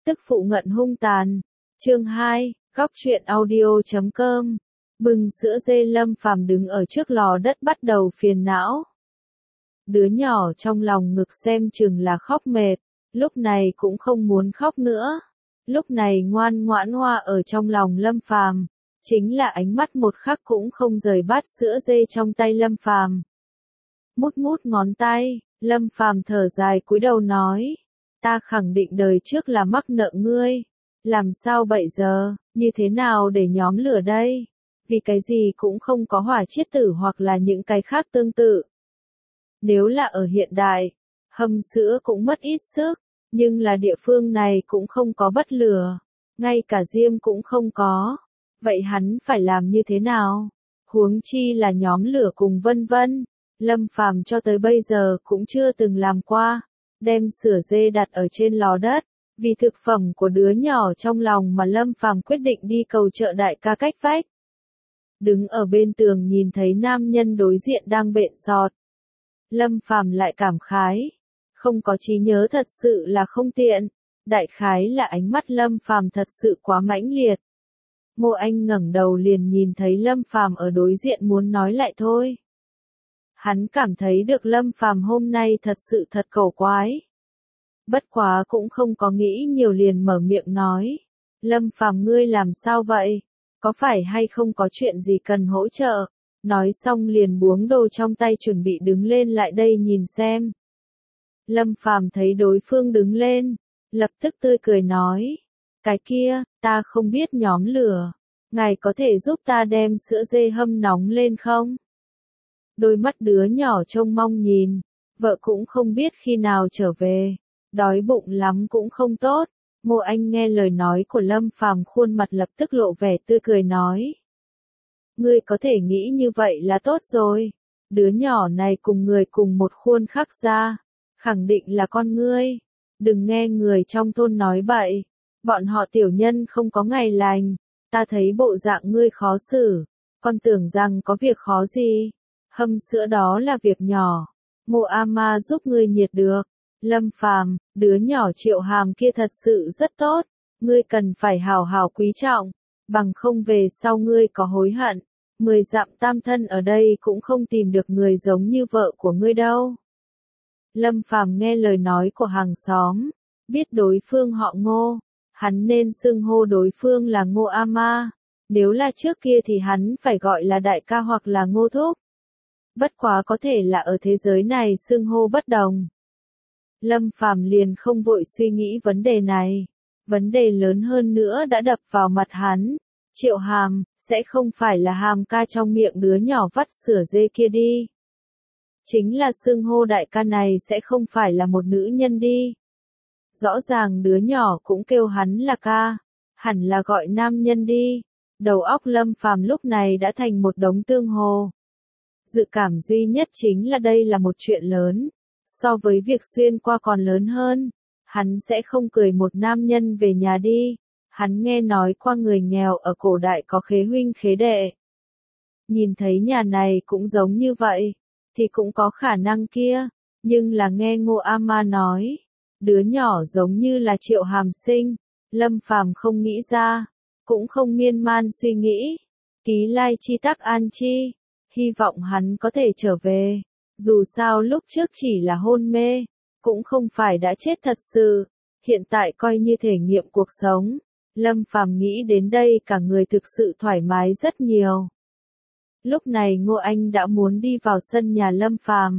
tức phụ ngận hung tàn. Chương 2, góc truyện audio.com. Bưng sữa dê, Lâm Phàm đứng ở trước lò đất bắt đầu phiền não. Đứa nhỏ trong lòng ngực xem chừng là khóc mệt, lúc này cũng không muốn khóc nữa. Lúc này ngoan ngoãn hoa ở trong lòng Lâm Phàm, chính là ánh mắt một khắc cũng không rời bát sữa dê trong tay Lâm Phàm. Mút mút ngón tay, Lâm Phàm thở dài cúi đầu nói, ta khẳng định đời trước là mắc nợ ngươi, làm sao bây giờ, như thế nào để nhóm lửa đây? Vì cái gì cũng không có hỏa chiết tử hoặc là những cái khác tương tự. Nếu là ở hiện đại, hầm sữa cũng mất ít sức, nhưng là địa phương này cũng không có bất lửa, ngay cả diêm cũng không có. Vậy hắn phải làm như thế nào? Huống chi là nhóm lửa cùng vân vân. Lâm Phàm cho tới bây giờ cũng chưa từng làm qua, đem sữa dê đặt ở trên lò đất, vì thực phẩm của đứa nhỏ trong lòng mà Lâm Phàm quyết định đi cầu trợ đại ca cách vách. Đứng ở bên tường nhìn thấy nam nhân đối diện đang bện sọt. Lâm Phàm lại cảm khái, không có trí nhớ thật sự là không tiện, đại khái là ánh mắt Lâm Phàm thật sự quá mãnh liệt. Ngô Anh ngẩng đầu liền nhìn thấy Lâm Phàm ở đối diện muốn nói lại thôi. Hắn cảm thấy được Lâm Phàm hôm nay thật sự thật cổ quái. Bất quá cũng không có nghĩ nhiều liền mở miệng nói, Lâm Phàm ngươi làm sao vậy? Có phải hay không có chuyện gì cần hỗ trợ? Nói xong liền buông đồ trong tay chuẩn bị đứng lên lại đây nhìn xem. Lâm Phàm thấy đối phương đứng lên, lập tức tươi cười nói, cái kia, ta không biết nhóm lửa, ngài có thể giúp ta đem sữa dê hâm nóng lên không? Đôi mắt đứa nhỏ trông mong nhìn, vợ cũng không biết khi nào trở về, đói bụng lắm cũng không tốt. Ngô Anh nghe lời nói của Lâm Phàm khuôn mặt lập tức lộ vẻ tươi cười nói. Ngươi có thể nghĩ như vậy là tốt rồi, đứa nhỏ này cùng người cùng một khuôn khắc ra, khẳng định là con ngươi, đừng nghe người trong thôn nói bậy, bọn họ tiểu nhân không có ngày lành, ta thấy bộ dạng ngươi khó xử, con tưởng rằng có việc khó gì, hâm sữa đó là việc nhỏ, Mộ Ama giúp ngươi nhiệt được. Lâm Phàm, đứa nhỏ Triệu Hàm kia thật sự rất tốt, ngươi cần phải hảo hảo quý trọng, bằng không về sau ngươi có hối hận. 10 dặm tam thân ở đây cũng không tìm được người giống như vợ của ngươi đâu. Lâm Phàm nghe lời nói của hàng xóm, biết đối phương họ Ngô, hắn nên xưng hô đối phương là Ngô Ama, nếu là trước kia thì hắn phải gọi là đại ca hoặc là Ngô Thúc. Bất quá có thể là ở thế giới này xưng hô bất đồng. Lâm Phàm liền không vội suy nghĩ vấn đề này, vấn đề lớn hơn nữa đã đập vào mặt hắn, Triệu Hàm, sẽ không phải là Hàm ca trong miệng đứa nhỏ vắt sữa dê kia đi. Chính là xưng hô đại ca này sẽ không phải là một nữ nhân đi. Rõ ràng đứa nhỏ cũng kêu hắn là ca, hẳn là gọi nam nhân đi. Đầu óc Lâm Phàm lúc này đã thành một đống tương hồ. Dự cảm duy nhất chính là đây là một chuyện lớn. So với việc xuyên qua còn lớn hơn, hắn sẽ không cười một nam nhân về nhà đi, hắn nghe nói qua người nghèo ở cổ đại có khế huynh khế đệ. Nhìn thấy nhà này cũng giống như vậy, thì cũng có khả năng kia, nhưng là nghe Ngô Ama nói, đứa nhỏ giống như là Triệu Hàm sinh, Lâm Phàm không nghĩ ra, cũng không miên man suy nghĩ, ký lai chi tắc an chi, hy vọng hắn có thể trở về. Dù sao lúc trước chỉ là hôn mê, cũng không phải đã chết thật sự, hiện tại coi như thể nghiệm cuộc sống. Lâm Phàm nghĩ đến đây cả người thực sự thoải mái rất nhiều. Lúc này Ngô Anh đã muốn đi vào sân nhà Lâm Phàm.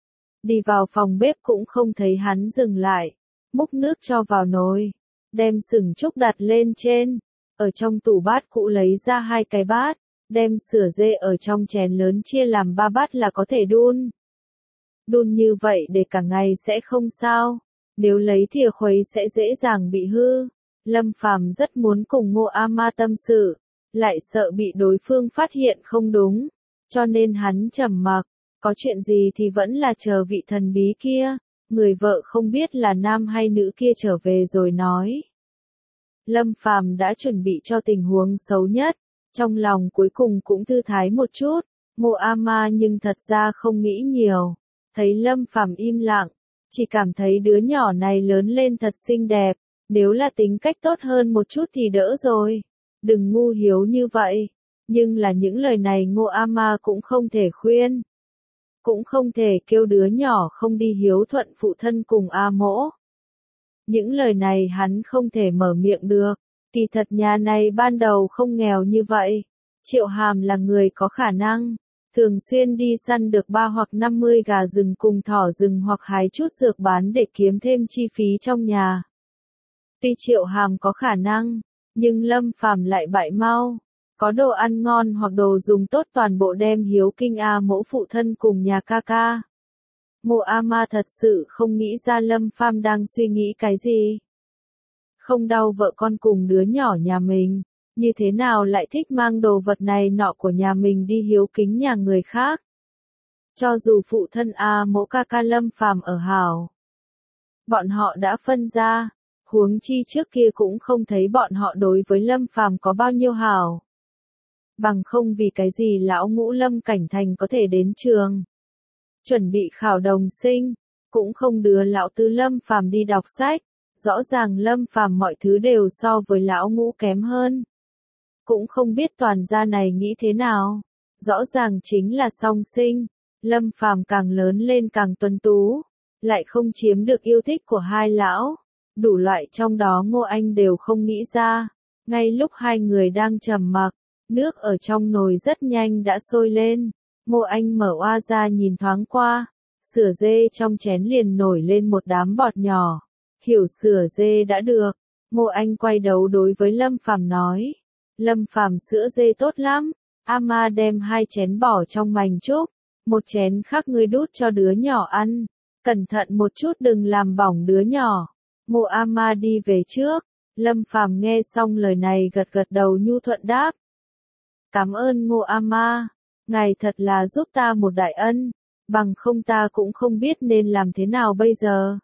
Đi vào phòng bếp cũng không thấy hắn dừng lại, múc nước cho vào nồi, đem sừng trúc đặt lên trên, ở trong tủ bát cũ lấy ra 2 cái bát, đem sữa dê ở trong chén lớn chia làm 3 bát là có thể đun. Đun như vậy để cả ngày sẽ không sao, nếu lấy thìa khuấy sẽ dễ dàng bị hư. Lâm Phàm rất muốn cùng Ngô Ama tâm sự, lại sợ bị đối phương phát hiện không đúng, cho nên hắn trầm mặc, có chuyện gì thì vẫn là chờ vị thần bí kia, người vợ không biết là nam hay nữ kia trở về rồi nói. Lâm Phàm đã chuẩn bị cho tình huống xấu nhất, trong lòng cuối cùng cũng thư thái một chút, Ngô Ama nhưng thật ra không nghĩ nhiều. Thấy Lâm Phàm im lặng, chỉ cảm thấy đứa nhỏ này lớn lên thật xinh đẹp, Nếu là tính cách tốt hơn một chút thì đỡ rồi. Đừng ngu hiếu như vậy. Nhưng là những lời này Ngô Ama cũng không thể khuyên. Cũng không thể kêu đứa nhỏ không đi hiếu thuận phụ thân cùng A Mỗ. Những lời này hắn không thể mở miệng được. Kỳ thật nhà này ban đầu không nghèo như vậy. Triệu Hàm là người có khả năng. Thường xuyên đi săn được 3 hoặc 50 gà rừng cùng thỏ rừng hoặc hái chút dược bán để kiếm thêm chi phí trong nhà. Tuy Triệu Hàm có khả năng, nhưng Lâm Phàm lại bại mau. Có đồ ăn ngon hoặc đồ dùng tốt toàn bộ đem hiếu kinh A Mỗ phụ thân cùng nhà ca ca. Ngô Ama thật sự không nghĩ ra Lâm Phàm đang suy nghĩ cái gì. Không đau vợ con cùng đứa nhỏ nhà mình, như thế nào lại thích mang đồ vật này nọ của nhà mình đi hiếu kính nhà người khác. Cho dù phụ thân A Mỗ ca ca Lâm Phàm ở hảo, bọn họ đã phân ra, huống chi trước kia cũng không thấy bọn họ đối với Lâm Phàm có bao nhiêu hảo. Bằng không vì cái gì lão ngũ Lâm Cảnh Thành có thể đến trường, chuẩn bị khảo đồng sinh, cũng không đưa lão tứ Lâm Phàm đi đọc sách, rõ ràng Lâm Phàm mọi thứ đều so với lão ngũ kém hơn. Cũng không biết toàn gia này nghĩ thế nào, rõ ràng chính là song sinh, Lâm Phàm càng lớn lên càng tuấn tú, lại không chiếm được yêu thích của hai lão, đủ loại trong đó Ngô Anh đều không nghĩ ra. Ngay lúc hai người đang trầm mặc, nước ở trong nồi rất nhanh đã sôi lên. Ngô Anh mở oa ra nhìn thoáng qua, sữa dê trong chén liền nổi lên một đám bọt nhỏ. Hiểu sữa dê đã được, Ngô Anh quay đầu đối với Lâm Phàm nói. Lâm Phàm sữa dê tốt lắm, Ama đem 2 chén bỏ trong mành trúc, một chén khác ngươi đút cho đứa nhỏ ăn, cẩn thận một chút đừng làm bỏng đứa nhỏ. Ngô Ama đi về trước, Lâm Phàm nghe xong lời này gật gật đầu nhu thuận đáp. Cảm ơn Ngô Ama, ngài thật là giúp ta một đại ân, bằng không ta cũng không biết nên làm thế nào bây giờ.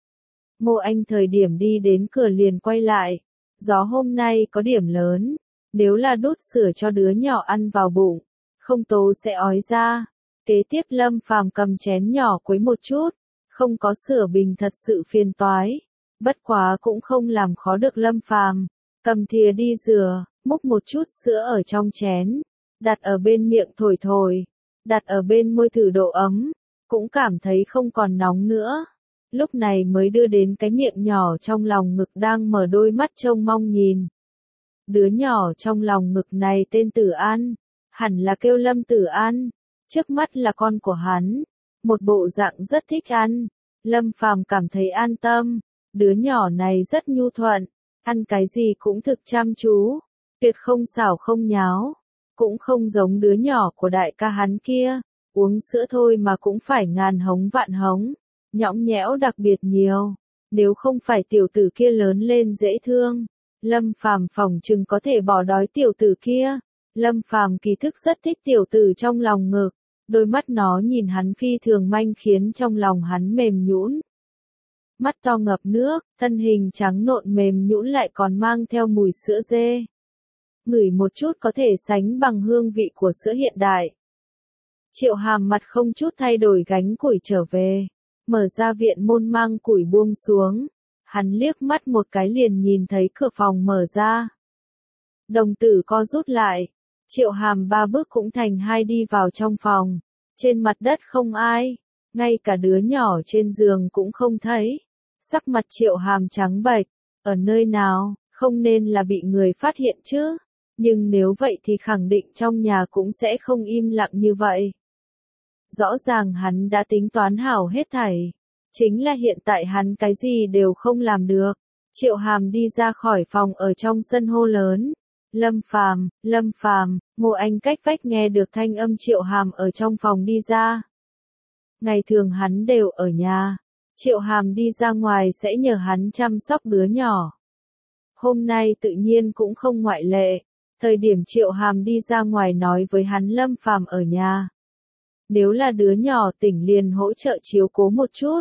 Ngô Anh thời điểm đi đến cửa liền quay lại, gió hôm nay có điểm lớn, nếu là đút sữa cho đứa nhỏ ăn vào bụng, không tố sẽ ói ra. Kế tiếp Lâm Phàm cầm chén nhỏ quấy một chút, không có sữa bình thật sự phiền toái, bất quá cũng không làm khó được Lâm Phàm, cầm thìa đi rửa, múc một chút sữa ở trong chén, đặt ở bên miệng thổi thổi, đặt ở bên môi thử độ ấm, cũng cảm thấy không còn nóng nữa. Lúc này mới đưa đến cái miệng nhỏ trong lòng ngực đang mở đôi mắt trông mong nhìn. Đứa nhỏ trong lòng ngực này tên Tử An, hẳn là kêu Lâm Tử An, trước mắt là con của hắn, một bộ dạng rất thích ăn. Lâm Phàm cảm thấy an tâm, đứa nhỏ này rất nhu thuận, ăn cái gì cũng thực chăm chú, tuyệt không xảo không nháo, cũng không giống đứa nhỏ của đại ca hắn kia, uống sữa thôi mà cũng phải ngàn hống vạn hống, nhõng nhẽo đặc biệt nhiều, nếu không phải tiểu tử kia lớn lên dễ thương, Lâm Phàm phỏng chừng có thể bỏ đói tiểu tử kia. Lâm Phàm kỳ thực rất thích tiểu tử trong lòng ngực, đôi mắt nó nhìn hắn phi thường manh khiến trong lòng hắn mềm nhũn. Mắt to ngập nước, thân hình trắng nộn mềm nhũn lại còn mang theo mùi sữa dê. Ngửi một chút có thể sánh bằng hương vị của sữa hiện đại. Triệu Hàm mặt không chút thay đổi gánh củi trở về, mở ra viện môn mang củi buông xuống. Hắn liếc mắt một cái liền nhìn thấy cửa phòng mở ra. Đồng tử co rút lại, Triệu Hàm 3 bước cũng thành 2 đi vào trong phòng. Trên mặt đất không ai, ngay cả đứa nhỏ trên giường cũng không thấy. Sắc mặt Triệu Hàm trắng bệch, ở nơi nào, không nên là bị người phát hiện chứ. Nhưng nếu vậy thì khẳng định trong nhà cũng sẽ không im lặng như vậy. Rõ ràng hắn đã tính toán hảo hết thảy. Chính là hiện tại hắn cái gì đều không làm được. Triệu Hàm đi ra khỏi phòng ở trong sân hô lớn. Lâm Phàm, Ngô Anh cách vách nghe được thanh âm Triệu Hàm ở trong phòng đi ra. Ngày thường hắn đều ở nhà. Triệu Hàm đi ra ngoài sẽ nhờ hắn chăm sóc đứa nhỏ. Hôm nay tự nhiên cũng không ngoại lệ. Thời điểm Triệu Hàm đi ra ngoài nói với hắn Lâm Phàm ở nhà. Nếu là đứa nhỏ tỉnh liền hỗ trợ chiếu cố một chút.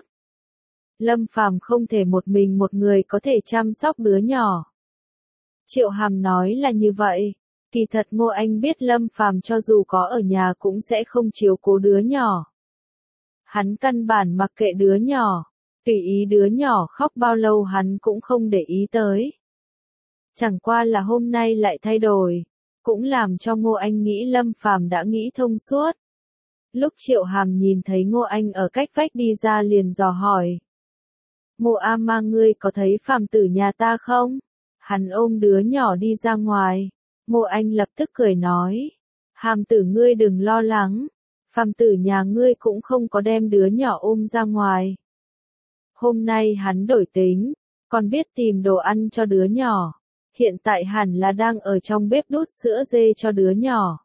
Lâm Phàm không thể một mình một người có thể chăm sóc đứa nhỏ. Triệu Hàm nói là như vậy, kỳ thật Ngô Anh biết Lâm Phàm cho dù có ở nhà cũng sẽ không chiếu cố đứa nhỏ. Hắn căn bản mặc kệ đứa nhỏ, Tùy ý đứa nhỏ khóc bao lâu hắn cũng không để ý tới. Chẳng qua là hôm nay lại thay đổi, cũng làm cho Ngô Anh nghĩ Lâm Phàm đã nghĩ thông suốt. Lúc Triệu Hàm nhìn thấy Ngô Anh ở cách vách đi ra liền dò hỏi. Ngô A Mang, ngươi có thấy Phàm tử nhà ta không? Hắn ôm đứa nhỏ đi ra ngoài. Ngô Anh lập tức cười nói. Hàm tử ngươi đừng lo lắng. Phàm tử nhà ngươi cũng không có đem đứa nhỏ ôm ra ngoài. Hôm nay hắn đổi tính, còn biết tìm đồ ăn cho đứa nhỏ. Hiện tại hẳn là đang ở trong bếp đút sữa dê cho đứa nhỏ.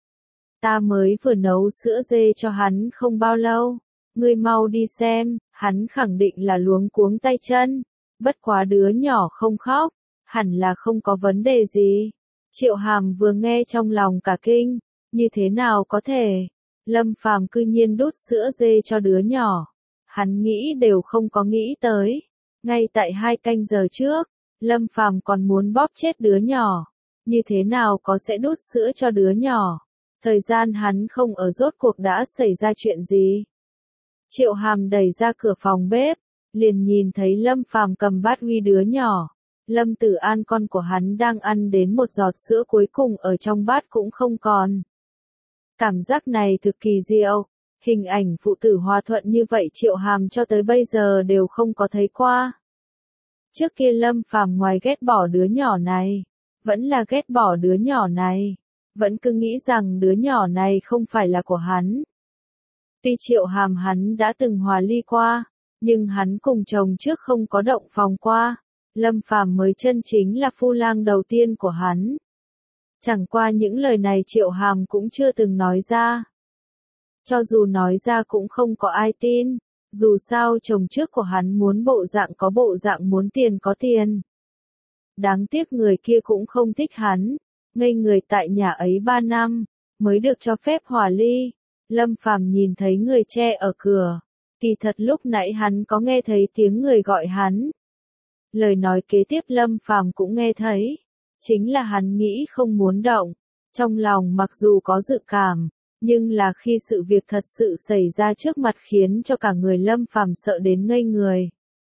Ta mới vừa nấu sữa dê cho hắn không bao lâu. Ngươi mau đi xem, hắn khẳng định là luống cuống tay chân. Bất quá đứa nhỏ không khóc, hẳn là không có vấn đề gì. Triệu Hàm vừa nghe trong lòng cả kinh, như thế nào có thể? Lâm Phàm cư nhiên đút sữa dê cho đứa nhỏ. Hắn nghĩ đều không có nghĩ tới. Ngay tại 2 canh giờ trước, Lâm Phàm còn muốn bóp chết đứa nhỏ. Như thế nào có sẽ đút sữa cho đứa nhỏ? Thời gian hắn không ở rốt cuộc đã xảy ra chuyện gì? Triệu Hàm đẩy ra cửa phòng bếp, liền nhìn thấy Lâm Phàm cầm bát uy đứa nhỏ. Lâm Tử An con của hắn đang ăn đến một giọt sữa cuối cùng ở trong bát cũng không còn. Cảm giác này thực kỳ diệu, hình ảnh phụ tử hòa thuận như vậy Triệu Hàm cho tới bây giờ đều không có thấy qua. Trước kia Lâm Phàm ngoài ghét bỏ đứa nhỏ này, vẫn là ghét bỏ đứa nhỏ này, vẫn cứ nghĩ rằng đứa nhỏ này không phải là của hắn. Tuy Triệu Hàm hắn đã từng hòa ly qua, nhưng hắn cùng chồng trước không có động phòng qua. Lâm Phàm mới chân chính là phu lang đầu tiên của hắn. Chẳng qua những lời này Triệu Hàm cũng chưa từng nói ra. Cho dù nói ra cũng không có ai tin, dù sao chồng trước của hắn muốn bộ dạng có bộ dạng, muốn tiền có tiền. Đáng tiếc người kia cũng không thích hắn, ngây người tại nhà ấy 3 năm, mới được cho phép hòa ly. Lâm Phàm nhìn thấy người che ở cửa, kỳ thật lúc nãy hắn có nghe thấy tiếng người gọi hắn. Lời nói kế tiếp Lâm Phàm cũng nghe thấy, chính là hắn nghĩ không muốn động, trong lòng mặc dù có dự cảm, nhưng là khi sự việc thật sự xảy ra trước mặt khiến cho cả người Lâm Phàm sợ đến ngây người.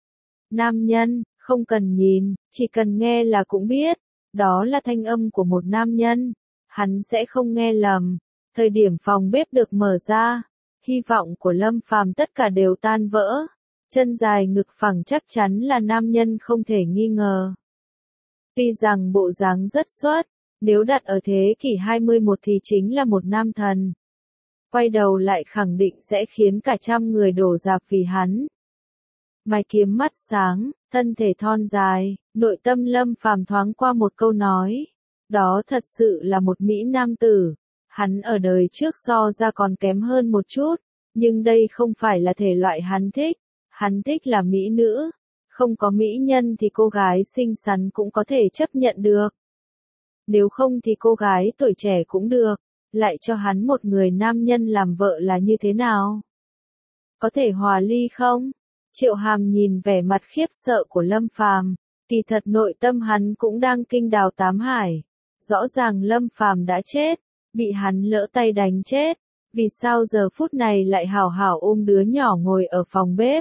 Nam nhân, không cần nhìn, chỉ cần nghe là cũng biết, đó là thanh âm của một nam nhân, hắn sẽ không nghe lầm. Thời điểm phòng bếp được mở ra, hy vọng của Lâm Phàm tất cả đều tan vỡ. Chân dài ngực phẳng chắc chắn là nam nhân không thể nghi ngờ. Tuy rằng bộ dáng rất xuất, nếu đặt ở thế kỷ 21 thì chính là một nam thần. Quay đầu lại khẳng định sẽ khiến cả trăm người đổ rạp vì hắn. Mày kiếm mắt sáng, thân thể thon dài, nội tâm Lâm Phàm thoáng qua một câu nói. Đó thật sự là một mỹ nam tử. Hắn ở đời trước so ra còn kém hơn một chút, nhưng đây không phải là thể loại hắn thích. Hắn thích là mỹ nữ, không có mỹ nhân thì cô gái xinh xắn cũng có thể chấp nhận được. Nếu không thì cô gái tuổi trẻ cũng được, lại cho hắn một người nam nhân làm vợ là như thế nào? Có thể hòa ly không? Triệu Hàm nhìn vẻ mặt khiếp sợ của Lâm Phàm, kỳ thật nội tâm hắn cũng đang kinh đào tám hải. Rõ ràng Lâm Phàm đã chết, bị hắn lỡ tay đánh chết, vì sao giờ phút này lại hảo hảo ôm đứa nhỏ ngồi ở phòng bếp?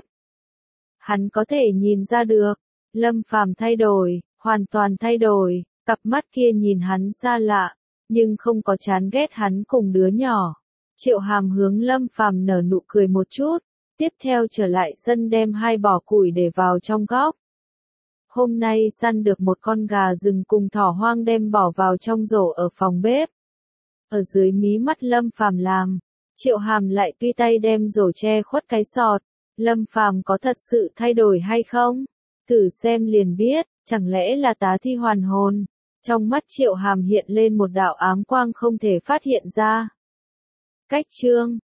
Hắn có thể nhìn ra được, Lâm Phàm thay đổi, hoàn toàn thay đổi, cặp mắt kia nhìn hắn xa lạ, nhưng không có chán ghét hắn cùng đứa nhỏ. Triệu Hàm hướng Lâm Phàm nở nụ cười một chút, tiếp theo trở lại sân đem 2 bò củi để vào trong góc. Hôm nay săn được một con gà rừng cùng thỏ hoang đem bỏ vào trong rổ ở phòng bếp. Ở dưới mí mắt Lâm Phàm làm, Triệu Hàm lại tùy tay đem rổ che khuất cái sọt. Lâm Phàm có thật sự thay đổi hay không? Thử xem liền biết, chẳng lẽ là tá thi hoàn hồn? Trong mắt Triệu Hàm hiện lên một đạo ám quang không thể phát hiện ra. Cách chương